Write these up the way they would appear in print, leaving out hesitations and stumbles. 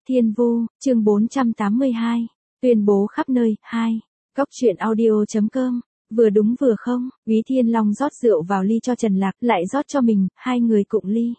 Thiên Vu, chương 482, tuyên bố khắp nơi, 2. Cóc truyện audio.com, vừa đúng vừa không, Úy Thiên Long rót rượu vào ly cho Trần Lạc, lại rót cho mình, hai người cụng ly.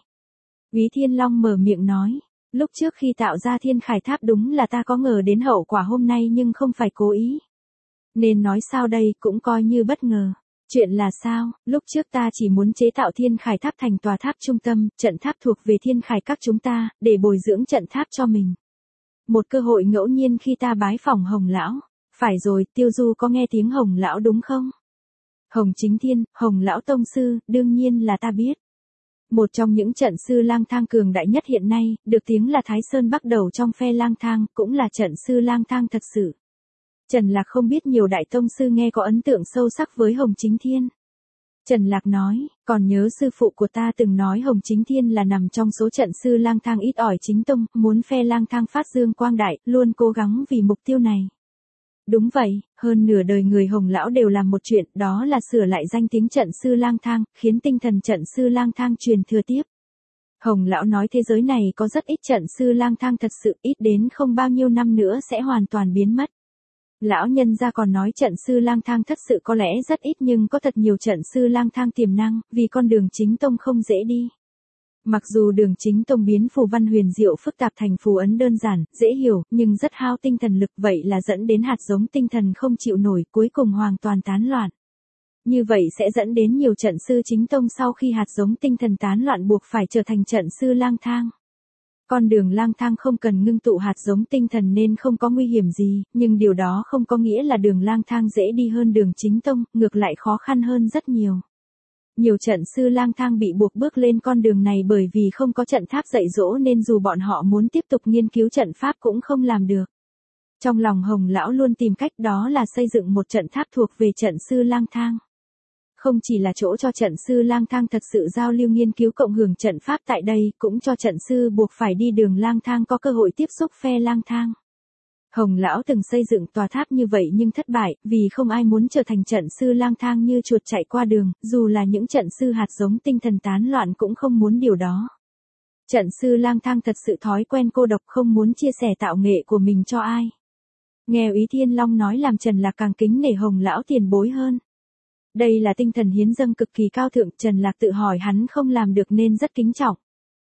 Úy Thiên Long mở miệng nói, lúc trước khi tạo ra Thiên Khải Tháp đúng là ta có ngờ đến hậu quả hôm nay nhưng không phải cố ý. Nên nói sao đây cũng coi như bất ngờ. Chuyện là sao, lúc trước ta chỉ muốn chế tạo Thiên Khải Tháp thành tòa tháp trung tâm, trận tháp thuộc về Thiên Khải các chúng ta, để bồi dưỡng trận tháp cho mình. Một cơ hội ngẫu nhiên khi ta bái phỏng Hồng Lão. Phải rồi, Tiêu Du có nghe tiếng Hồng Lão đúng không? Hồng Chính Thiên, Hồng Lão Tông Sư, đương nhiên là ta biết. Một trong những trận sư lang thang cường đại nhất hiện nay, được tiếng là Thái Sơn bắt đầu trong phe lang thang, cũng là trận sư lang thang thật sự. Trần Lạc không biết nhiều đại tông sư nghe có ấn tượng sâu sắc với Hồng Chính Thiên. Trần Lạc nói, còn nhớ sư phụ của ta từng nói Hồng Chính Thiên là nằm trong số trận sư lang thang ít ỏi chính tông, muốn phe lang thang phát dương quang đại, luôn cố gắng vì mục tiêu này. Đúng vậy, hơn nửa đời người Hồng Lão đều làm một chuyện, đó là sửa lại danh tiếng trận sư lang thang, khiến tinh thần trận sư lang thang truyền thừa tiếp. Hồng Lão nói thế giới này có rất ít trận sư lang thang thật sự, ít đến không bao nhiêu năm nữa sẽ hoàn toàn biến mất. Lão nhân gia còn nói trận sư lang thang thật sự có lẽ rất ít nhưng có thật nhiều trận sư lang thang tiềm năng, vì con đường chính tông không dễ đi. Mặc dù đường chính tông biến phù văn huyền diệu phức tạp thành phù ấn đơn giản, dễ hiểu, nhưng rất hao tinh thần lực, vậy là dẫn đến hạt giống tinh thần không chịu nổi, cuối cùng hoàn toàn tán loạn. Như vậy sẽ dẫn đến nhiều trận sư chính tông sau khi hạt giống tinh thần tán loạn buộc phải trở thành trận sư lang thang. Con đường lang thang không cần ngưng tụ hạt giống tinh thần nên không có nguy hiểm gì, nhưng điều đó không có nghĩa là đường lang thang dễ đi hơn đường chính tông, ngược lại khó khăn hơn rất nhiều. Nhiều trận sư lang thang bị buộc bước lên con đường này bởi vì không có trận tháp dạy dỗ nên dù bọn họ muốn tiếp tục nghiên cứu trận pháp cũng không làm được. Trong lòng Hồng Lão luôn tìm cách đó là xây dựng một trận tháp thuộc về trận sư lang thang. Không chỉ là chỗ cho trận sư lang thang thật sự giao lưu nghiên cứu cộng hưởng trận pháp tại đây, cũng cho trận sư buộc phải đi đường lang thang có cơ hội tiếp xúc phe lang thang. Hồng Lão từng xây dựng tòa tháp như vậy nhưng thất bại, vì không ai muốn trở thành trận sư lang thang như chuột chạy qua đường, dù là những trận sư hạt giống tinh thần tán loạn cũng không muốn điều đó. Trận sư lang thang thật sự thói quen cô độc, không muốn chia sẻ tạo nghệ của mình cho ai. Nghe Úy Thiên Long nói làm Trần Lạc càng kính nể Hồng Lão tiền bối hơn. Đây là tinh thần hiến dâng cực kỳ cao thượng, Trần Lạc tự hỏi hắn không làm được nên rất kính trọng.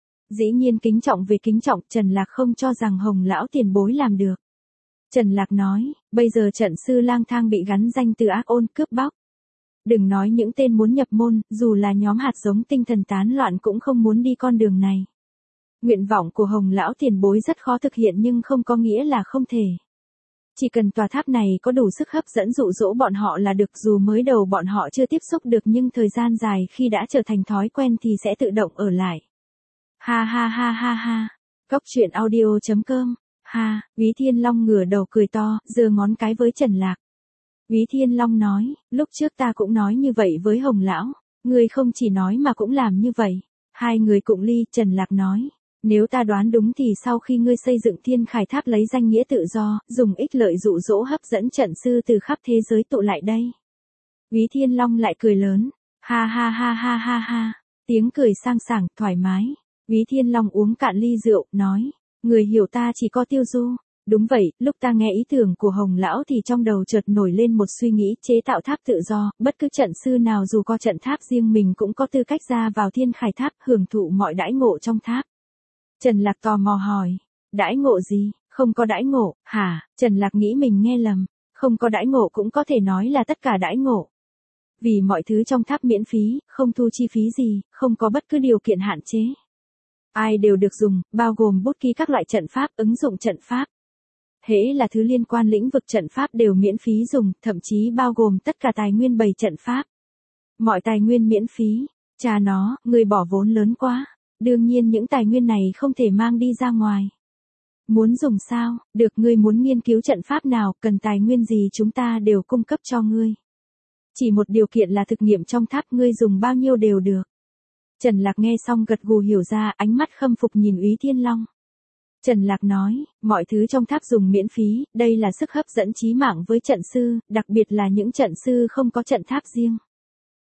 Dĩ nhiên kính trọng về kính trọng, Trần Lạc không cho rằng Hồng Lão tiền bối làm được. Trần Lạc nói, bây giờ trận sư lang thang bị gắn danh từ ác ôn cướp bóc. Đừng nói những tên muốn nhập môn, dù là nhóm hạt giống tinh thần tán loạn cũng không muốn đi con đường này. Nguyện vọng của Hồng Lão tiền bối rất khó thực hiện nhưng không có nghĩa là không thể. Chỉ cần tòa tháp này có đủ sức hấp dẫn dụ dỗ bọn họ là được, dù mới đầu bọn họ chưa tiếp xúc được nhưng thời gian dài khi đã trở thành thói quen thì sẽ tự động ở lại. Ha ha ha ha ha. Cóc truyện audio.com. Ha, Úy Thiên Long ngửa đầu cười to, giơ ngón cái với Trần Lạc. Úy Thiên Long nói, lúc trước ta cũng nói như vậy với Hồng Lão, ngươi không chỉ nói mà cũng làm như vậy. Hai người cụng ly, Trần Lạc nói, nếu ta đoán đúng thì sau khi ngươi xây dựng Thiên Khải Tháp lấy danh nghĩa tự do, dùng ích lợi dụ dỗ hấp dẫn trận sư từ khắp thế giới tụ lại đây. Úy Thiên Long lại cười lớn, ha ha ha ha ha ha, tiếng cười sang sảng, thoải mái. Úy Thiên Long uống cạn ly rượu, nói, người hiểu ta chỉ có Tiêu Du. Đúng vậy, lúc ta nghe ý tưởng của Hồng Lão thì trong đầu chợt nổi lên một suy nghĩ chế tạo tháp tự do, bất cứ trận sư nào dù có trận tháp riêng mình cũng có tư cách ra vào Thiên Khải Tháp, hưởng thụ mọi đãi ngộ trong tháp. Trần Lạc tò mò hỏi, đãi ngộ gì, không có đãi ngộ, hả? Trần Lạc nghĩ mình nghe lầm, không có đãi ngộ cũng có thể nói là tất cả đãi ngộ. Vì mọi thứ trong tháp miễn phí, không thu chi phí gì, không có bất cứ điều kiện hạn chế. Ai đều được dùng, bao gồm bút ký các loại trận pháp, ứng dụng trận pháp. Hễ là thứ liên quan lĩnh vực trận pháp đều miễn phí dùng, thậm chí bao gồm tất cả tài nguyên bày trận pháp. Mọi tài nguyên miễn phí, cha nó, người bỏ vốn lớn quá. Đương nhiên những tài nguyên này không thể mang đi ra ngoài. Muốn dùng sao, được, ngươi muốn nghiên cứu trận pháp nào, cần tài nguyên gì chúng ta đều cung cấp cho ngươi. Chỉ một điều kiện là thực nghiệm trong tháp, ngươi dùng bao nhiêu đều được. Trần Lạc nghe xong gật gù hiểu ra, ánh mắt khâm phục nhìn Úy Thiên Long. Trần Lạc nói, mọi thứ trong tháp dùng miễn phí, đây là sức hấp dẫn chí mạng với trận sư, đặc biệt là những trận sư không có trận tháp riêng.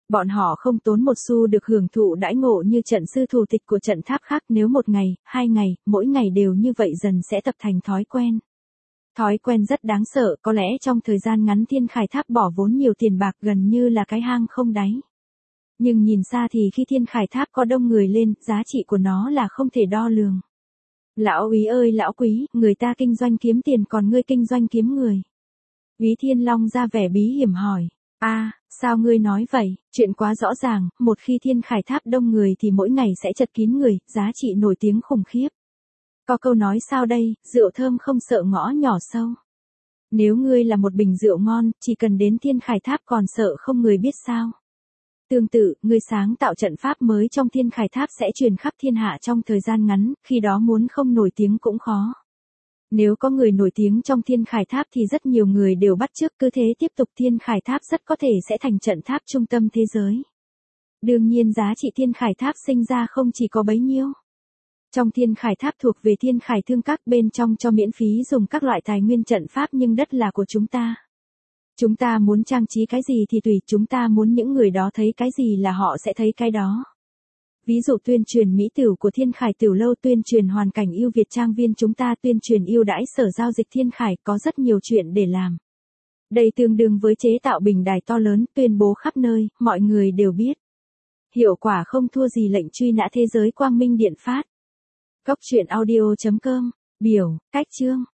Bọn họ không tốn một xu được hưởng thụ đãi ngộ như trận sư thủ tịch của trận tháp khác, nếu một ngày, 2 ngày, mỗi ngày đều như vậy dần sẽ tập thành thói quen. Thói quen rất đáng sợ, có lẽ trong thời gian ngắn Thiên Khải Tháp bỏ vốn nhiều tiền bạc gần như là cái hang không đáy. Nhưng nhìn xa thì khi Thiên Khải Tháp có đông người lên, giá trị của nó là không thể đo lường. Lão úy ơi lão quý, người ta kinh doanh kiếm tiền còn ngươi kinh doanh kiếm người. Úy Thiên Long ra vẻ bí hiểm hỏi. Sao ngươi nói vậy, chuyện quá rõ ràng, một khi Thiên Khải Tháp đông người thì mỗi ngày sẽ chật kín người, giá trị nổi tiếng khủng khiếp. Có câu nói sao đây, rượu thơm không sợ ngõ nhỏ sâu. Nếu ngươi là một bình rượu ngon, chỉ cần đến Thiên Khải Tháp còn sợ không người biết sao. Tương tự, ngươi sáng tạo trận pháp mới trong Thiên Khải Tháp sẽ truyền khắp thiên hạ trong thời gian ngắn, khi đó muốn không nổi tiếng cũng khó. Nếu có người nổi tiếng trong Thiên Khải Tháp thì rất nhiều người đều bắt chước, cứ thế tiếp tục Thiên Khải Tháp rất có thể sẽ thành trận tháp trung tâm thế giới. Đương nhiên giá trị Thiên Khải Tháp sinh ra không chỉ có bấy nhiêu. Trong Thiên Khải Tháp thuộc về Thiên Khải Thương Các, bên trong cho miễn phí dùng các loại tài nguyên trận pháp nhưng đất là của chúng ta. Chúng ta muốn trang trí cái gì thì tùy, chúng ta muốn những người đó thấy cái gì là họ sẽ thấy cái đó. Ví dụ tuyên truyền mỹ tửu của Thiên Khải Tiểu Lâu, tuyên truyền hoàn cảnh yêu Việt Trang Viên chúng ta, tuyên truyền ưu đãi sở giao dịch Thiên Khải, có rất nhiều chuyện để làm. Đây tương đương với chế tạo bình đài to lớn, tuyên bố khắp nơi, mọi người đều biết. Hiệu quả không thua gì lệnh truy nã thế giới Quang Minh Điện Phát. Cốc truyện audio.com, biểu, cách chương.